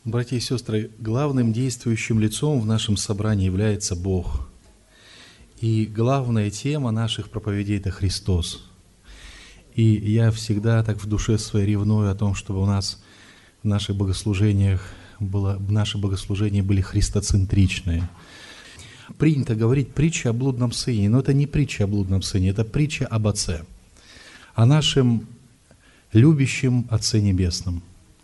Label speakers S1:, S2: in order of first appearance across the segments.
S1: Братья и сестры, главным действующим лицом в нашем собрании является Бог. И главная тема наших проповедей – это Христос. И я всегда так в душе своей ревную о том, чтобы у нас в наших богослужениях наши богослужения были христоцентричные. Принято говорить притча о блудном сыне, но это не притча о блудном сыне, это притча об Отце, о нашем любящем Отце Небесном.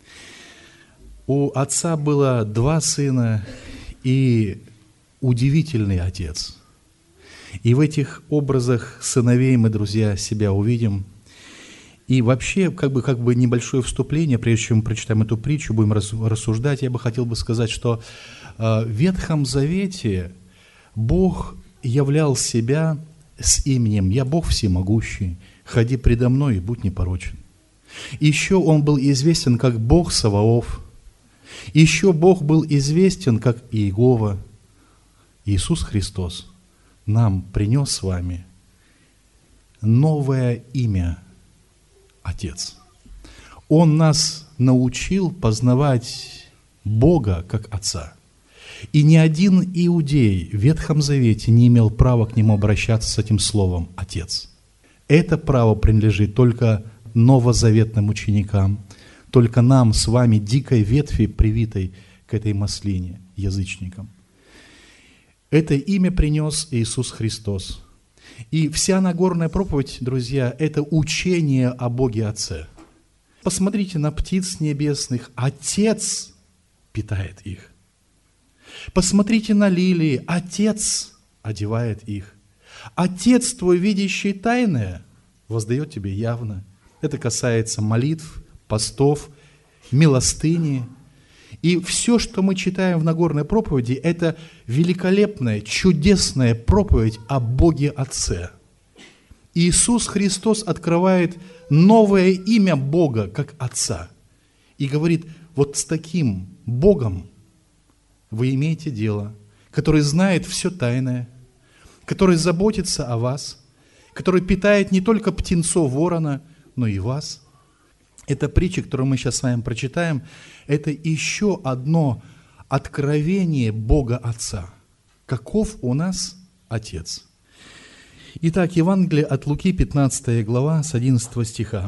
S1: У Отца было 2 сына и удивительный Отец. И в этих образах сыновей мы, друзья, себя увидим. И вообще, как бы небольшое вступление, прежде чем мы прочитаем эту притчу, будем рассуждать, я бы хотел сказать, что в Ветхом Завете Бог являл себя с именем «Я Бог всемогущий, ходи предо мной и будь непорочен». Еще Он был известен как Бог Саваоф. Еще Бог был известен как Иегова. Иисус Христос нам принес с вами новое имя Отец. Он нас научил познавать Бога как Отца. И ни один иудей в Ветхом Завете не имел права к Нему обращаться с этим словом «Отец». Это право принадлежит только новозаветным ученикам, только нам с вами, дикой ветви, привитой к этой маслине, язычникам. Это имя принес Иисус Христос. И вся Нагорная проповедь, друзья, это учение о Боге Отце. Посмотрите на птиц небесных, Отец питает их. Посмотрите на лилии, Отец одевает их. Отец твой, видящий тайное, воздает тебе явно. Это касается молитв, постов, милостыни. И все, что мы читаем в Нагорной проповеди, это великолепная, чудесная проповедь о Боге Отце. Иисус Христос открывает новое имя Бога, как Отца. И говорит, вот с таким Богом вы имеете дело, который знает все тайное, который заботится о вас, который питает не только птенцов ворона, но и вас. Эта притча, которую мы сейчас с вами прочитаем, это еще одно откровение Бога Отца. Каков у нас Отец? Итак, Евангелие от Луки, 15 глава, с 11 стиха.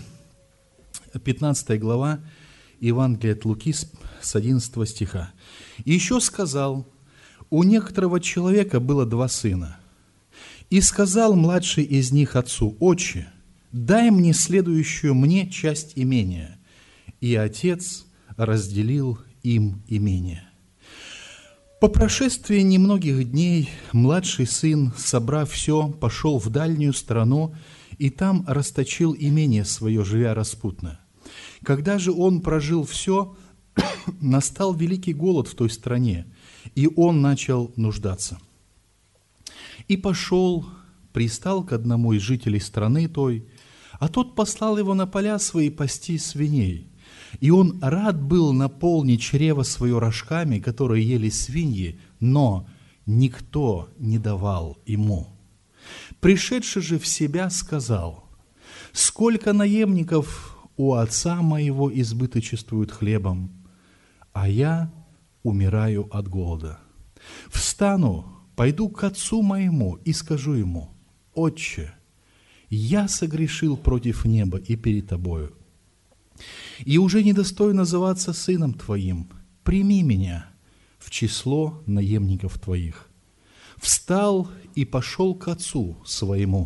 S1: 15 глава Евангелия от Луки, с 11 стиха. «И еще сказал, у некоторого человека было 2 сына. И сказал младший из них отцу, отче, дай мне следующую мне часть имения. И отец разделил им имение. По прошествии немногих дней младший сын, собрав все, пошел в дальнюю страну и там расточил имение свое, живя распутно. Когда же он прожил все, настал великий голод в той стране, и он начал нуждаться. И пошел, пристал к одному из жителей страны той, а тот послал его на поля свои пасти свиней. И он рад был наполнить чрево свое рожками, которые ели свиньи, но никто не давал ему. Пришедший же в себя сказал, сколько наемников у отца моего избыточествуют хлебом, а я умираю от голода. Встану, пойду к отцу моему и скажу ему, отче, я согрешил против неба и перед тобою, и уже недостоин называться сыном твоим. Прими меня в число наемников твоих. Встал и пошел к отцу своему.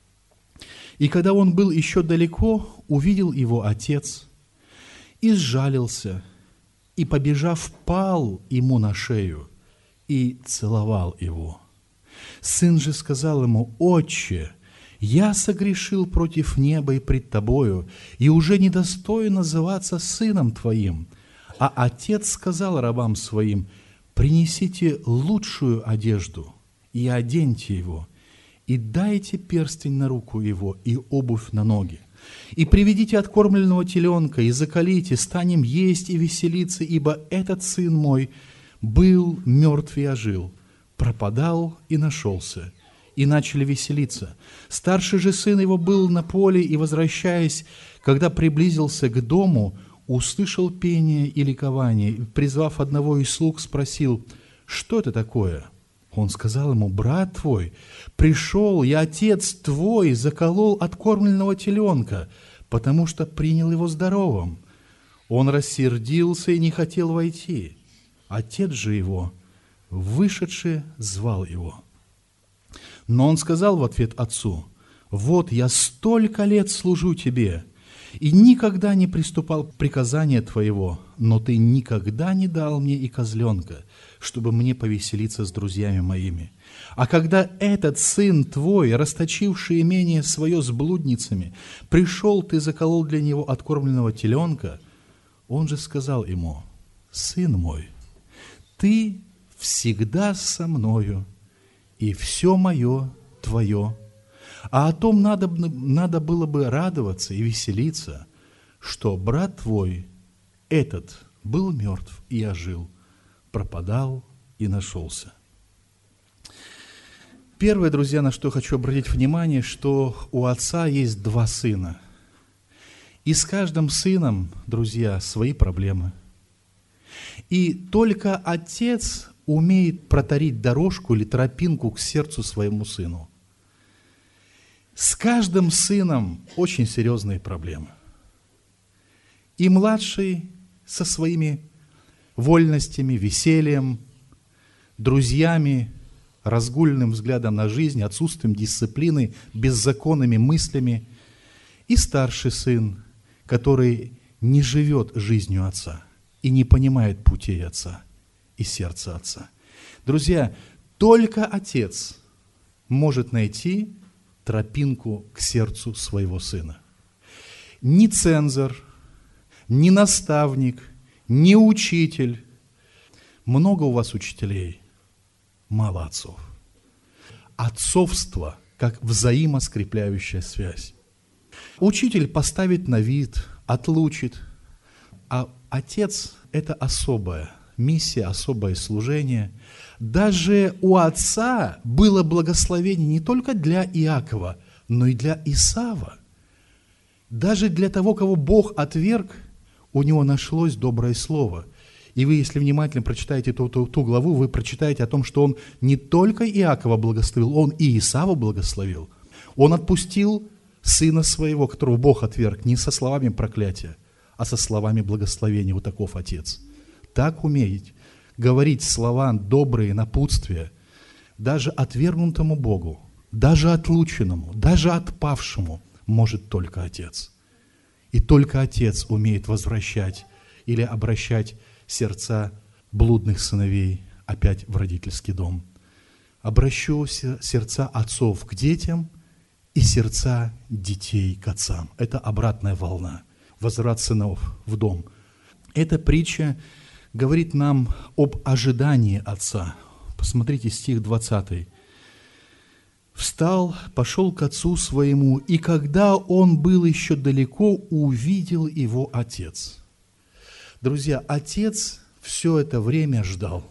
S1: И когда он был еще далеко, увидел его отец, и сжалился, и, побежав, пал ему на шею и целовал его. Сын же сказал ему, отче, я согрешил против неба и пред тобою, и уже недостоин называться сыном твоим. А отец сказал рабам своим, принесите лучшую одежду и оденьте его, и дайте перстень на руку его и обувь на ноги. И приведите откормленного теленка, и заколите, станем есть и веселиться, ибо этот сын мой был мертв и ожил, пропадал и нашелся. И начали веселиться. Старший же сын его был на поле, и, возвращаясь, когда приблизился к дому, услышал пение и ликование, и, призвав одного из слуг, спросил: «Что это такое?» Он сказал ему: «Брат твой пришел, и отец твой заколол откормленного теленка, потому что принял его здоровым». Он рассердился и не хотел войти. Отец же его, вышедший, звал его. Но он сказал в ответ отцу: «Вот я столько лет служу тебе, и никогда не приступал к приказанию твоего, но ты никогда не дал мне и козленка, чтобы мне повеселиться с друзьями моими. А когда этот сын твой, расточивший имение свое с блудницами, пришел, ты заколол для него откормленного теленка». Он же сказал ему: «Сын мой, ты всегда со мною, и все мое твое. А о том надо было бы радоваться и веселиться, что брат твой этот был мертв и ожил, пропадал и нашелся». Первое, друзья, на что хочу обратить внимание, что у отца есть два сына. И с каждым сыном, друзья, свои проблемы. И только отец умеет проторить дорожку или тропинку к сердцу своему сыну. С каждым сыном очень серьезные проблемы. И младший со своими вольностями, весельем, друзьями, разгульным взглядом на жизнь, отсутствием дисциплины, беззаконными мыслями. И старший сын, который не живет жизнью отца и не понимает путей отца и сердца отца. Друзья, только отец может найти тропинку к сердцу своего сына. Ни цензор, ни наставник, ни учитель. Много у вас учителей, мало отцов. Отцовство как взаимоскрепляющая связь. Учитель поставит на вид, отлучит, а отец – это особая миссия, особое служение. Даже у отца было благословение не только для Иакова, но и для Исава. Даже для того, кого Бог отверг, у него нашлось доброе слово. И вы, если внимательно прочитаете ту главу, вы прочитаете о том, что он не только Иакова благословил, он и Исава благословил. Он отпустил сына своего, которого Бог отверг, не со словами проклятия, а со словами благословения. Вот таков отец. Так умеет говорить слова добрые, напутствия, даже отвергнутому Богу, даже отлученному, даже отпавшему может только отец. И только отец умеет возвращать или обращать сердца блудных сыновей опять в родительский дом. Обращу сердца отцов к детям и сердца детей к отцам. Это обратная волна, возврат сынов в дом. Эта притча говорит нам об ожидании отца. Посмотрите стих 20. «Встал, пошел к отцу своему, и когда он был еще далеко, увидел его отец». Друзья, отец все это время ждал.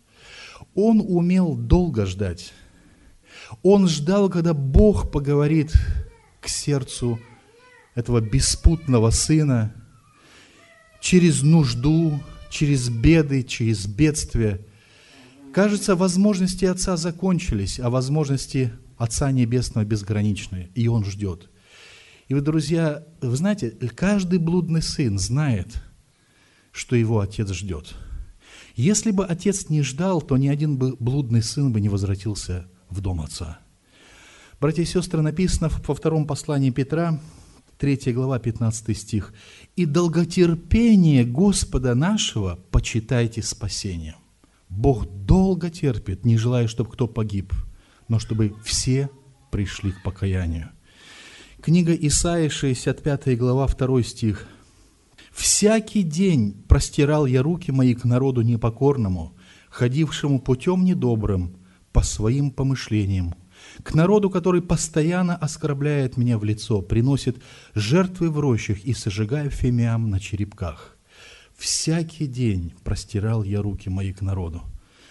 S1: Он умел долго ждать. Он ждал, когда Бог поговорит к сердцу этого беспутного сына через нужду, через беды, через бедствия. Кажется, возможности отца закончились, а возможности Отца Небесного безграничны, и он ждет. И вы, друзья, вы знаете, каждый блудный сын знает, что его отец ждет. Если бы отец не ждал, то ни один блудный сын бы не возвратился в дом отца. Братья и сестры, написано во втором послании Петра, 3 глава, 15 стих. «И долготерпение Господа нашего почитайте спасением». Бог долго терпит, не желая, чтобы кто погиб, но чтобы все пришли к покаянию. Книга Исаии, 65 глава, 2 стих. «Всякий день простирал я руки мои к народу непокорному, ходившему путем недобрым по своим помышлениям, к народу, который постоянно оскорбляет меня в лицо, приносит жертвы в рощах и сожигая фимиам на черепках. Всякий день простирал я руки мои к народу,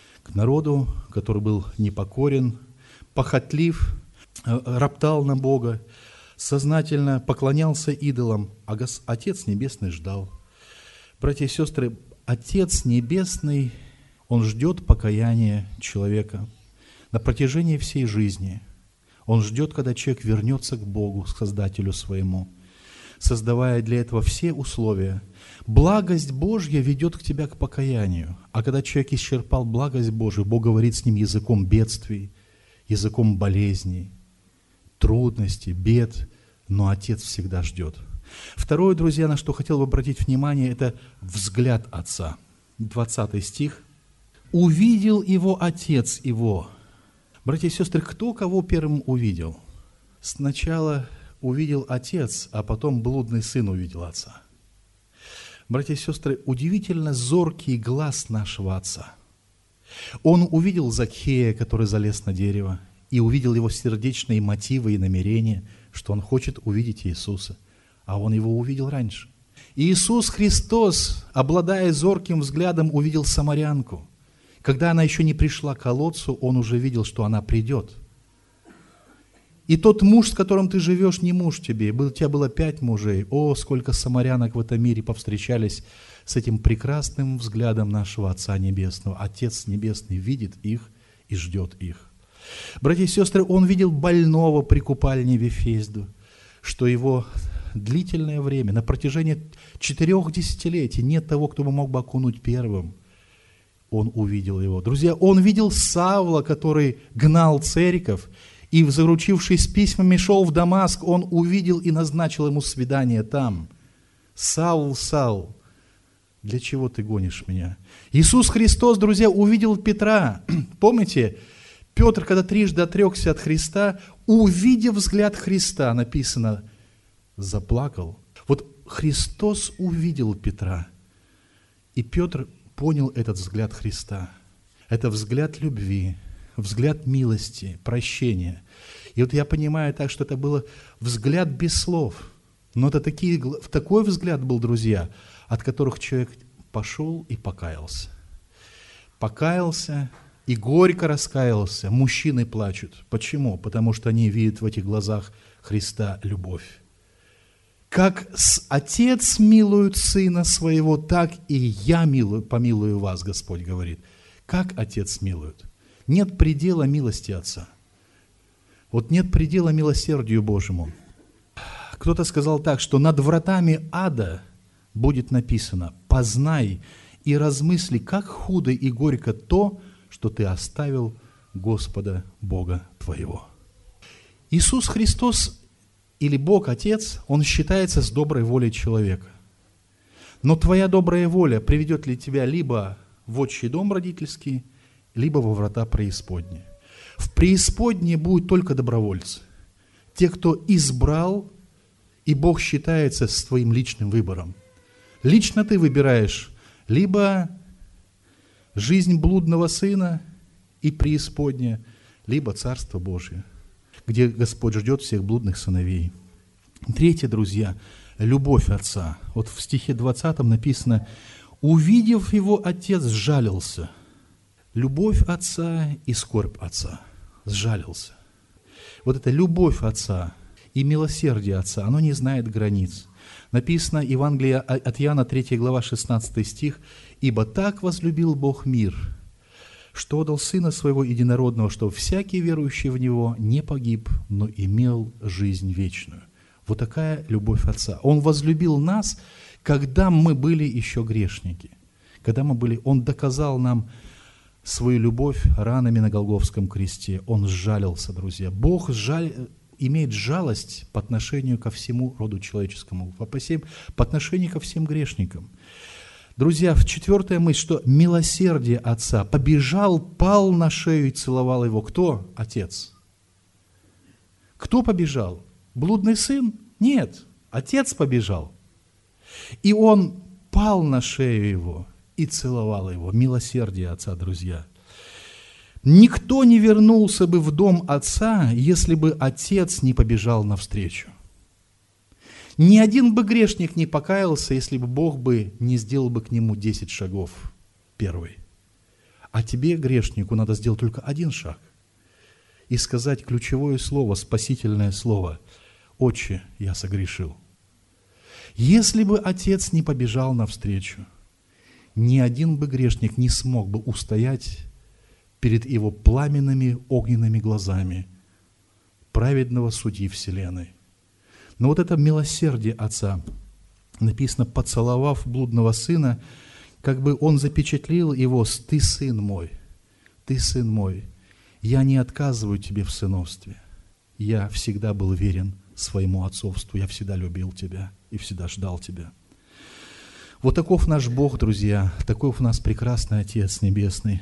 S1: который был непокорен, похотлив, роптал на Бога, сознательно поклонялся идолам, а Отец Небесный ждал. Братья и сестры, Отец Небесный, Он ждет покаяния человека на протяжении всей жизни. Он ждет, когда человек вернется к Богу, к Создателю своему, создавая для этого все условия. Благость Божья ведет к тебя к покаянию. А когда человек исчерпал благость Божию, Бог говорит с ним языком бедствий, языком болезней, трудностей, бед, но Отец всегда ждет. Второе, друзья, на что хотел бы обратить внимание, это взгляд Отца. 20 стих. «Увидел его Отец его». Братья и сестры, кто кого первым увидел? Сначала увидел Отец, а потом блудный сын увидел Отца. Братья и сестры, удивительно зоркий глаз нашего Отца. Он увидел Закхея, который залез на дерево, и увидел его сердечные мотивы и намерения, что он хочет увидеть Иисуса. А он его увидел раньше. Иисус Христос, обладая зорким взглядом, увидел самарянку. Когда она еще не пришла к колодцу, он уже видел, что она придет. И тот муж, с которым ты живешь, не муж тебе. У тебя было 5 мужей. О, сколько самарянок в этом мире повстречались с этим прекрасным взглядом нашего Отца Небесного. Отец Небесный видит их и ждет их. Братья и сестры, он видел больного при купальне Вифезду, что его длительное время, на протяжении 4 десятилетий, нет того, кто бы мог бы окунуть первым. Он увидел его. Друзья, он видел Савла, который гнал церковь, и, заручившись письмами, шел в Дамаск. Он увидел и назначил ему свидание там. Саул, Саул, для чего ты гонишь меня? Иисус Христос, друзья, увидел Петра. Помните, Петр, когда трижды отрекся от Христа, увидев взгляд Христа, написано, заплакал. Вот Христос увидел Петра, и Петр понял этот взгляд Христа. Это взгляд любви, взгляд милости, прощения. И вот я понимаю так, что это был взгляд без слов. Но это такой взгляд был, друзья, от которых человек пошел и покаялся. Покаялся и горько раскаялся. Мужчины плачут. Почему? Потому что они видят в этих глазах Христа любовь. Как Отец милует Сына Своего, так и я помилую вас, Господь говорит. Как Отец милует? Нет предела милости Отца. Вот нет предела милосердию Божьему. Кто-то сказал так, что над вратами ада будет написано: «Познай и размысли, как худо и горько то, что ты оставил Господа Бога твоего». Иисус Христос или Бог Отец, Он считается с доброй волей человека. Но твоя добрая воля приведет ли тебя либо в отчий дом родительский, либо во врата преисподней. В преисподней будут только добровольцы. Те, кто избрал, и Бог считается с твоим личным выбором. Лично ты выбираешь либо жизнь блудного сына и преисподняя, либо Царство Божие, где Господь ждет всех блудных сыновей. Третье, друзья, любовь Отца. Вот в стихе 20 написано: «Увидев его, Отец сжалился». Любовь Отца и скорбь Отца. Сжалился. Вот эта любовь Отца и милосердие Отца, оно не знает границ. Написано Евангелие от Иоанна, 3 глава, 16 стих: «Ибо так возлюбил Бог мир, что отдал Сына Своего Единородного, чтобы всякий верующий в Него не погиб, но имел жизнь вечную». Вот такая любовь Отца. Он возлюбил нас, когда мы были еще грешники. Он доказал нам свою любовь ранами на Голгофском кресте. Он сжалился, друзья. Бог имеет жалость по отношению ко всему роду человеческому, по отношению ко всем грешникам. Друзья, 4-я мысль, что милосердие Отца. Побежал, пал на шею и целовал его. Кто? Отец. Кто побежал? Блудный сын? Нет, Отец побежал. И он пал на шею его и целовал его. Милосердие Отца, друзья. Никто не вернулся бы в дом Отца, если бы Отец не побежал навстречу. Ни один бы грешник не покаялся, если бы Бог бы не сделал бы к нему 10 шагов первый. А тебе, грешнику, надо сделать только 1 шаг и сказать ключевое слово, спасительное слово: «Отче, я согрешил». Если бы Отец не побежал навстречу, ни один бы грешник не смог бы устоять перед Его пламенными огненными глазами праведного судьи вселенной. Но вот это милосердие Отца, написано, поцеловав блудного сына, как бы Он запечатлел его: «Ты сын мой, я не отказываю тебе в сыновстве. Я всегда был верен своему отцовству, я всегда любил тебя и всегда ждал тебя». Вот таков наш Бог, друзья, таков у нас прекрасный Отец Небесный.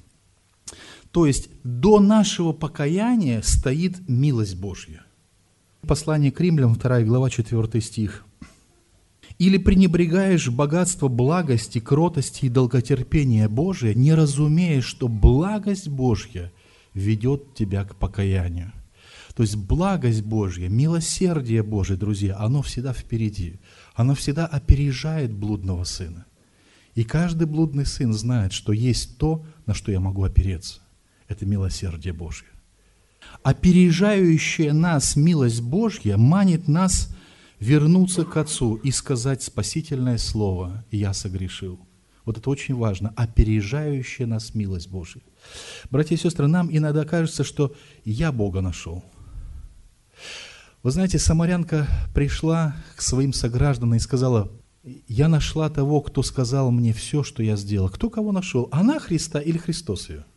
S1: То есть до нашего покаяния стоит милость Божья. Послание к Римлянам, 2 глава, 4 стих. «Или пренебрегаешь богатство благости, кротости и долготерпения Божия, не разумея, что благость Божья ведет тебя к покаянию». То есть благость Божья, милосердие Божие, друзья, оно всегда впереди. Оно всегда опережает блудного сына. И каждый блудный сын знает, что есть то, на что я могу опереться. Это милосердие Божье. Опережающая нас милость Божья манит нас вернуться к Отцу и сказать спасительное слово: «Я согрешил». Вот это очень важно. Опережающая нас милость Божья. Братья и сестры, нам иногда кажется, что я Бога нашел. Вы знаете, самарянка пришла к своим согражданам и сказала: «Я нашла того, кто сказал мне все, что я сделала». Кто кого нашел? Она Христа или Христос ее?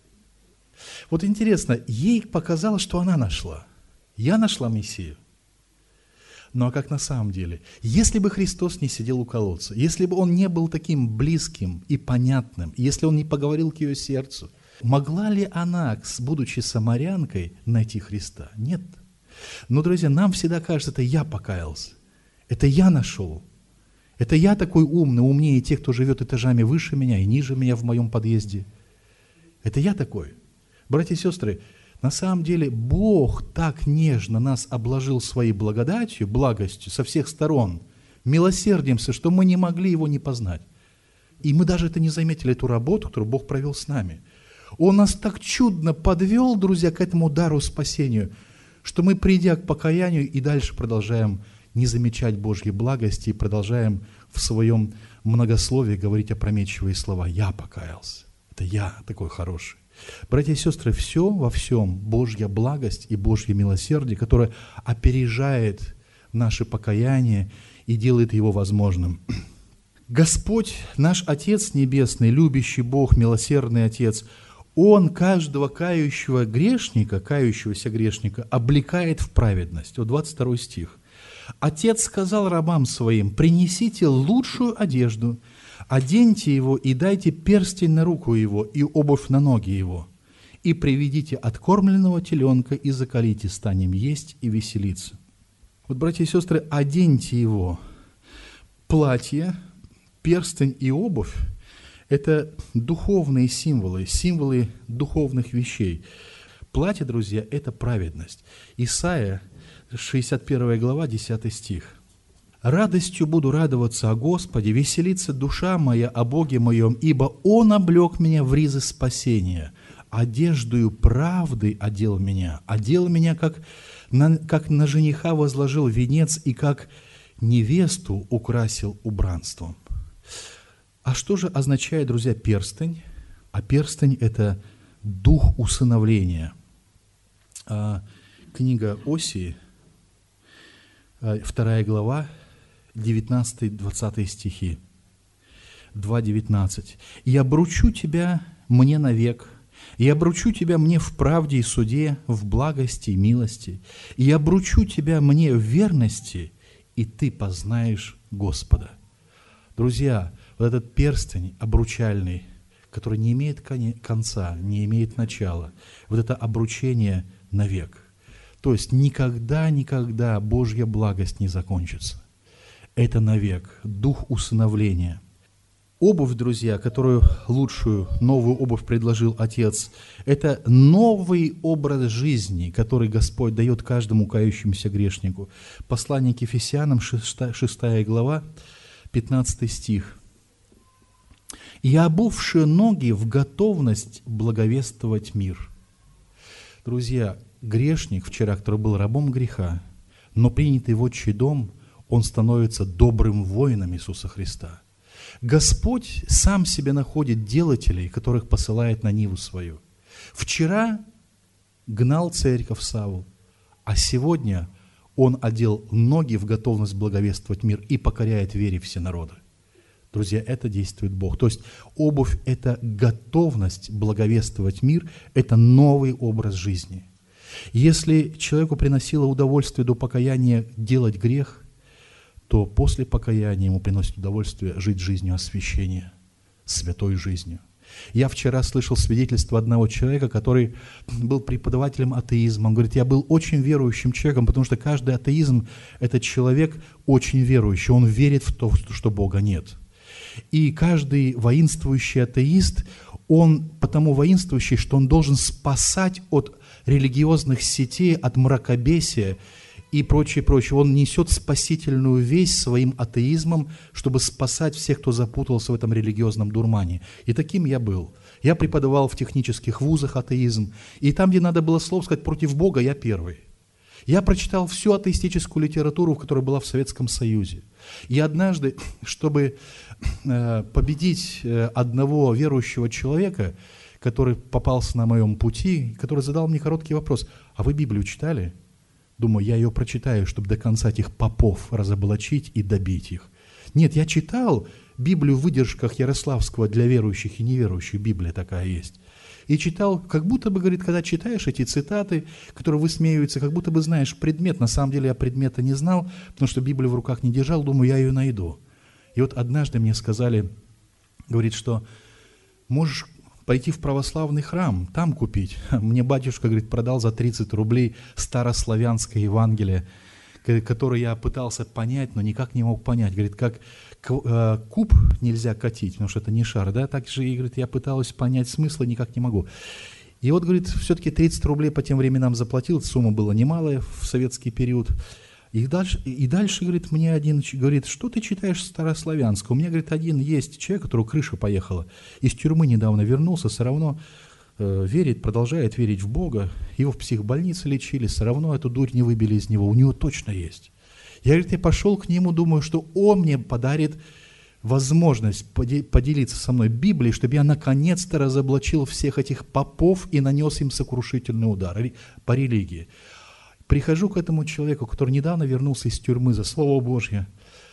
S1: Вот интересно, ей показалось, что она нашла. Я нашла Мессию. Ну а как на самом деле? Если бы Христос не сидел у колодца, если бы Он не был таким близким и понятным, если Он не поговорил к ее сердцу, могла ли она, будучи самарянкой, найти Христа? Нет. Но, друзья, нам всегда кажется, это я покаялся, это я нашел, это я такой умный, умнее тех, кто живет этажами выше меня и ниже меня в моем подъезде. Это я такой. Братья и сестры, на самом деле Бог так нежно нас обложил своей благодатью, благостью со всех сторон, милосердием, что мы не могли Его не познать. И мы даже это не заметили, эту работу, которую Бог провел с нами. Он нас так чудно подвел, друзья, к этому дару спасению, что мы, придя к покаянию, и дальше продолжаем не замечать Божьей благости и продолжаем в своем многословии говорить опрометчивые слова: «Я покаялся». Это я такой хороший. Братья и сестры, все во всем Божья благость и Божье милосердие, которое опережает наше покаяние и делает его возможным. Господь, наш Отец Небесный, любящий Бог, милосердный Отец, Он каждого кающегося грешника облекает в праведность. Вот 22 стих. «Отец сказал рабам своим: принесите лучшую одежду, оденьте его и дайте перстень на руку его и обувь на ноги его, и приведите откормленного теленка и заколите, станем есть и веселиться». Вот, братья и сестры, оденьте его. Платье, перстень и обувь – это духовные символы, символы духовных вещей. Платье, друзья, – это праведность. Исайя, 61 глава, 10 стих. «Радостью буду радоваться о Господе, веселится душа моя о Боге моем, ибо Он облек меня в ризы спасения, одеждою правды одел меня, как на жениха возложил венец и как невесту украсил убранством». А что же означает, друзья, перстень? А перстень – это дух усыновления. Книга Осии, 2 глава, 19-20 стихи. 2:19. «И обручу тебя мне навек, и обручу тебя мне в правде и суде, в благости и милости, и обручу тебя мне в верности, и ты познаешь Господа». Друзья, вот этот перстень обручальный, который не имеет конца, не имеет начала, вот это обручение навек. То есть никогда Божья благость не закончится. Это навек, дух усыновления. Обувь, друзья, которую лучшую, новую обувь предложил Отец, это новый образ жизни, который Господь дает каждому кающемуся грешнику. Послание к Ефесянам, 6 глава, 15 стих. «И обувши ноги в готовность благовествовать мир». Друзья, грешник вчера, который был рабом греха, но принятый в отчий дом, он становится добрым воином Иисуса Христа. Господь сам себе находит делателей, которых посылает на ниву свою. Вчера гнал церковь Савл, а сегодня он одел ноги в готовность благовествовать мир и покоряет вере все народы. Друзья, это действует Бог. То есть обувь – это готовность благовествовать мир, это новый образ жизни. Если человеку приносило удовольствие до покаяния делать грех, то после покаяния ему приносит удовольствие жить жизнью освящения, святой жизнью. Я вчера слышал свидетельство одного человека, который был преподавателем атеизма. Он говорит, я был очень верующим человеком, потому что каждый атеизм – это человек очень верующий, он верит в то, что Бога нет. И каждый воинствующий атеист, он потому воинствующий, что он должен спасать от религиозных сетей, от мракобесия и прочее, прочее. Он несет спасительную весть своим атеизмом, чтобы спасать всех, кто запутался в этом религиозном дурмане. И таким я был. Я преподавал в технических вузах атеизм, и там, где надо было слово сказать против Бога, я первый. Я прочитал всю атеистическую литературу, которая была в Советском Союзе. И однажды, чтобы победить одного верующего человека, который попался на моем пути, который задал мне короткий вопрос: «А вы Библию читали?» Думаю, я ее прочитаю, чтобы до конца этих попов разоблачить и добить их. Нет, я читал Библию в выдержках Ярославского для верующих и неверующих, Библия такая есть. И читал, как будто бы, говорит, когда читаешь эти цитаты, которые высмеиваются, как будто бы знаешь предмет. На самом деле я предмета не знал, потому что Библию в руках не держал, думаю, я ее найду. И вот однажды мне сказали, говорит, что можешь пойти в православный храм, там купить. Мне батюшка, говорит, продал за 30 рублей старославянское Евангелие, которое я пытался понять, но никак не мог понять. Говорит, как куб нельзя катить, потому что это не шар, да? Так же, и, говорит, я пыталась понять смысл, никак не могу. И вот, говорит, все-таки 30 рублей по тем временам заплатил, сумма была немалая в советский период. И дальше, говорит, мне один говорит, что ты читаешь старославянское? У меня, говорит, один есть человек, у которого крыша поехала, из тюрьмы недавно вернулся, все равно верит, продолжает верить в Бога, его в психбольнице лечили, все равно эту дурь не выбили из него, у него точно есть. Я, говорит, я пошел к нему, думаю, что он мне подарит возможность поделиться со мной Библией, чтобы я наконец-то разоблачил всех этих попов и нанес им сокрушительный удар по религии. Прихожу к этому человеку, который недавно вернулся из тюрьмы за Слово Божье.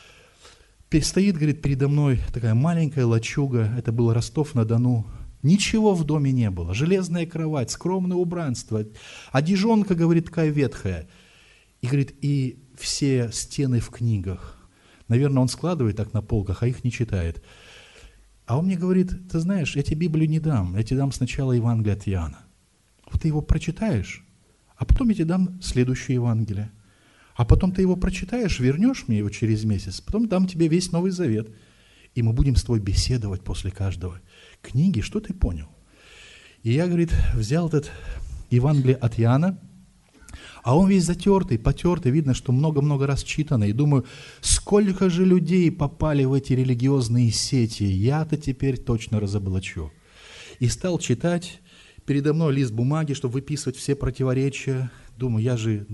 S1: Стоит, говорит, передо мной такая маленькая лачуга, это был Ростов-на-Дону. Ничего в доме не было, железная кровать, скромное убранство, одежонка, говорит, такая ветхая. И, говорит, и все стены в книгах. Наверное, он складывает так на полках, а их не читает. А он мне говорит, ты знаешь, я тебе Библию не дам, я тебе дам сначала Евангелие от Иоанна. Вот ты его прочитаешь, а потом я тебе дам следующее Евангелие. А потом ты его прочитаешь, вернешь мне его через месяц, потом дам тебе весь Новый Завет. И мы будем с тобой беседовать после каждого книги, что ты понял. И я, говорит, взял этот Евангелие от Иоанна, а он весь затертый, потертый, видно, что много-много раз читано. И думаю, сколько же людей попали в эти религиозные сети, я-то теперь точно разоблачу. И стал читать. Передо мной лист бумаги, чтобы выписывать все противоречия. Думаю, я же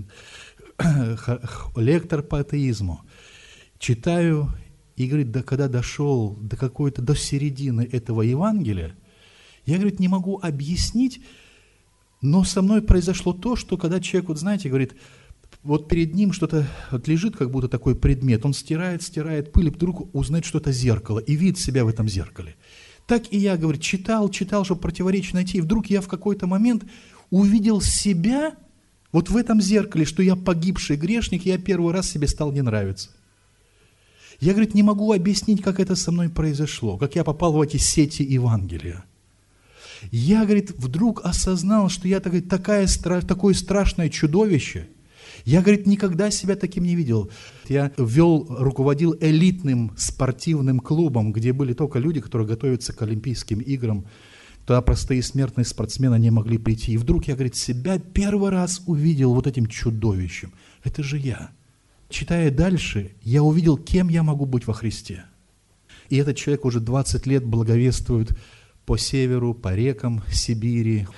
S1: лектор по атеизму. Читаю, и, говорит, да, когда дошел до середины этого Евангелия, я, говорит, не могу объяснить, но со мной произошло то, что когда человек, вот знаете, говорит, вот перед ним что-то вот лежит, как будто такой предмет, он стирает пыль, и вдруг узнает, что это зеркало, и видит себя в этом зеркале. Так и я, говорит, читал, чтобы противоречие найти, и вдруг я в какой-то момент увидел себя вот в этом зеркале, что я погибший грешник, и я первый раз себе стал не нравиться. Я, говорит, не могу объяснить, как это со мной произошло, как я попал в эти сети Евангелия. Я, говорит, вдруг осознал, что я такое страшное чудовище. Я, говорит, никогда себя таким не видел. Я руководил элитным спортивным клубом, где были только люди, которые готовятся к Олимпийским играм. Туда простые смертные спортсмены не могли прийти. И вдруг я, говорит, себя первый раз увидел вот этим чудовищем. Это же я. Читая дальше, я увидел, кем я могу быть во Христе. И этот человек уже 20 лет благовествует по северу, по рекам Сибири,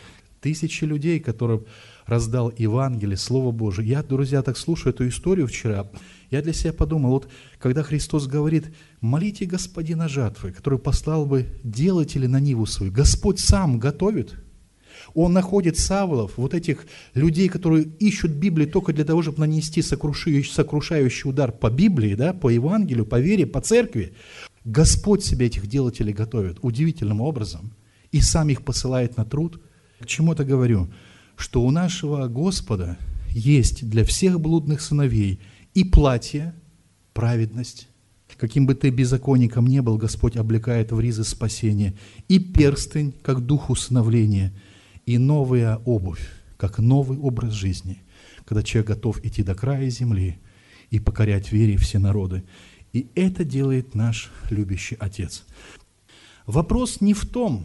S1: Тысячи людей, которым раздал Евангелие, Слово Божие. Я, друзья, так слушаю эту историю вчера. Я для себя подумал, вот когда Христос говорит, молите Господина жатвы, который послал бы делателей на ниву свою. Господь сам готовит. Он находит Савлов, вот этих людей, которые ищут Библию только для того, чтобы нанести сокрушающий удар по Библии, да, по Евангелию, по вере, по церкви. Господь себе этих делателей готовит удивительным образом и сам их посылает на труд. К чему это говорю? Что у нашего Господа есть для всех блудных сыновей и платье, праведность. Каким бы ты беззаконником не был, Господь облекает в ризы спасения. И перстень, как дух усыновления. И новая обувь, как новый образ жизни. Когда человек готов идти до края земли и покорять вере все народы. И это делает наш любящий Отец. Вопрос не в том,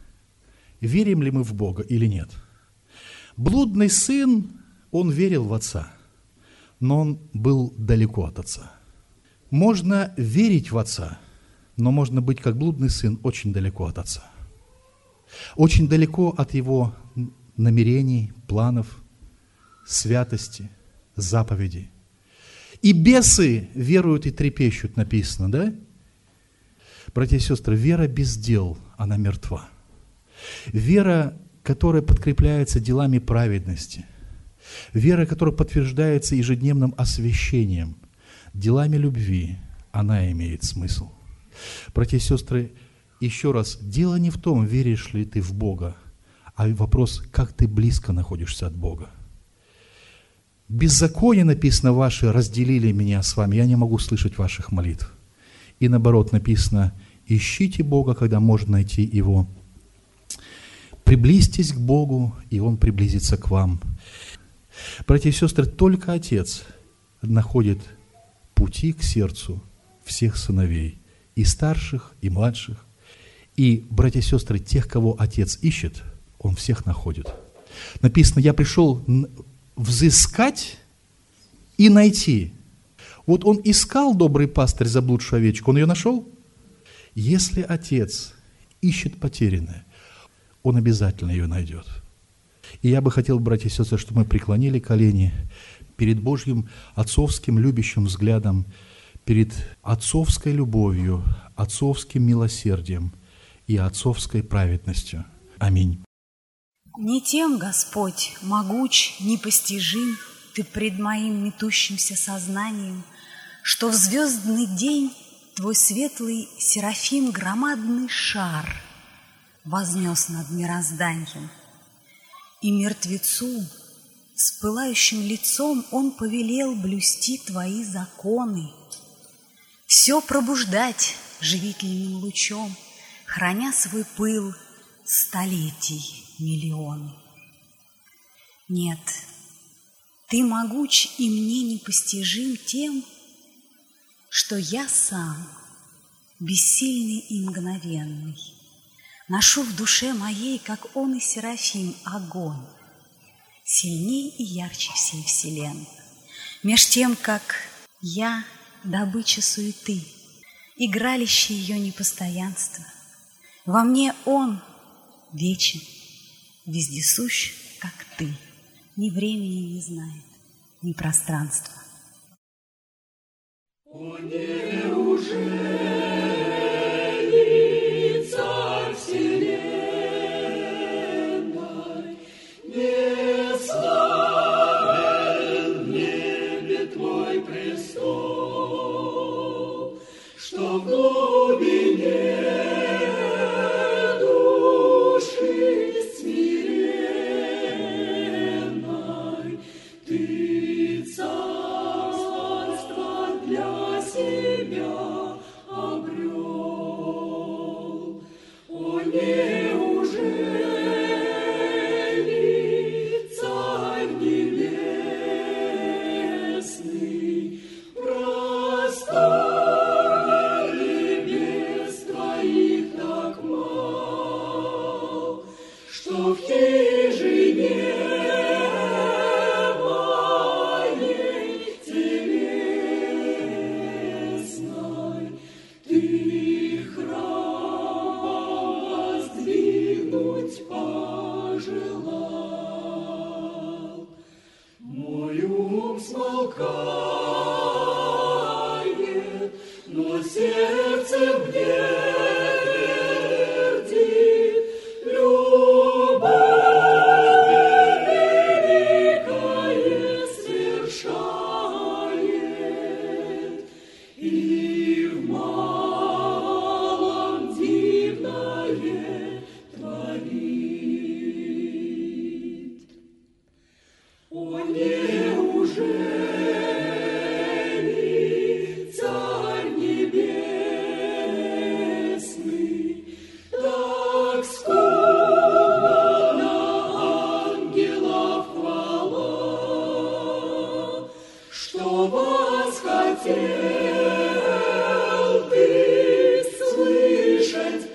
S1: верим ли мы в Бога или нет. Блудный сын, он верил в Отца, но он был далеко от Отца. Можно верить в Отца, но можно быть, как блудный сын, очень далеко от Отца. Очень далеко от Его намерений, планов, святости, заповедей. И бесы веруют и трепещут, написано, да? Братья и сестры, вера без дел, она мертва. Вера, которая подкрепляется делами праведности, вера, которая подтверждается ежедневным освящением, делами любви, она имеет смысл. Братья и сестры, еще раз, дело не в том, веришь ли ты в Бога, а вопрос, как ты близко находишься от Бога. Беззаконие, написано, ваши разделили меня с вами, я не могу слышать ваших молитв. И наоборот написано, ищите Бога, когда можно найти Его. Приблизьтесь к Богу, и Он приблизится к вам. Братья и сестры, только Отец находит пути к сердцу всех сыновей, и старших, и младших. И, братья и сестры, тех, кого Отец ищет, Он всех находит. Написано, я пришел взыскать и найти. Вот он искал, добрый пастырь, заблудшую овечку, он ее нашел? Если Отец ищет потерянное, Он обязательно ее найдет. И я бы хотел, братья и сестры, чтобы мы преклонили колени перед Божьим отцовским любящим взглядом, перед отцовской любовью, отцовским милосердием и отцовской праведностью. Аминь.
S2: Не тем, Господь, могуч, непостижим, Ты пред моим метущимся сознанием, что в звездный день Твой светлый серафим громадный шар вознес над мирозданием. И мертвецу с пылающим лицом он повелел блюсти Твои законы, все пробуждать живительным лучом, храня свой пыл столетий миллионы. Нет, Ты могуч и мне непостижим тем, что я сам, бессильный и мгновенный, ношу в душе моей, как он и серафим, огонь, сильней и ярче всей вселенной. Меж тем, как я добыча суеты, игралище ее непостоянства, во мне он вечен, вездесущ, как Ты, ни времени не знает, ни пространства.
S3: О, неужели Царь вселенной не славен в небе Твой престол, что в глубине души смиренной Ты царство для себя обрел? О, неужели Царь небесный просторнее небес Твоих так мал, что в хижине моей телесной Ты храм воздвиг? смолкает, но сердце мне твердит, любовь великое свершает, и в малом дивное творит. О, неужели Царь Небесный так скупо на ангелов хвала, что восхотел ты слышать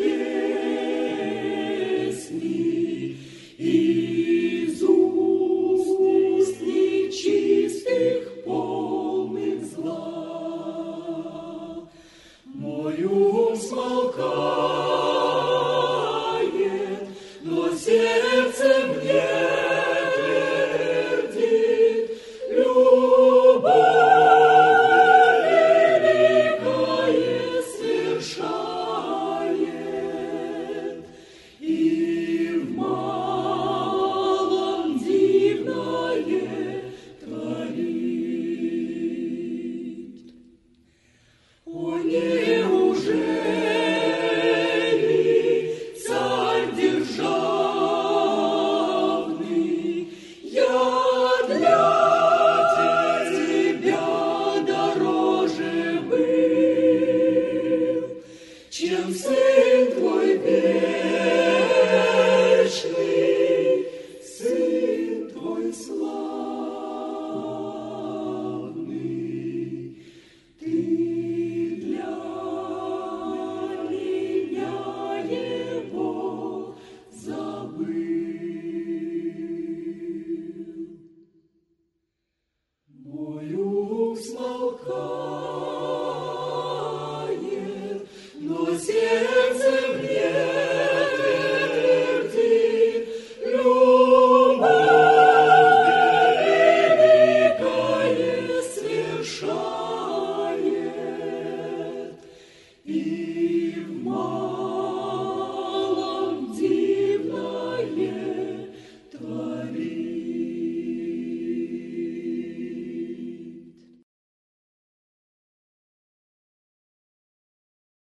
S3: песни из уст нечистых, полных зла. Мой ум смолкает, но сердце мне твердит, любовь великое свершает, и в малом дивное творит. О, неужели Царь державный, я для тебя дороже был, чем Сын твой вечный, Сын твой славный. Ты для меня его забыл. Мой ум смолкает,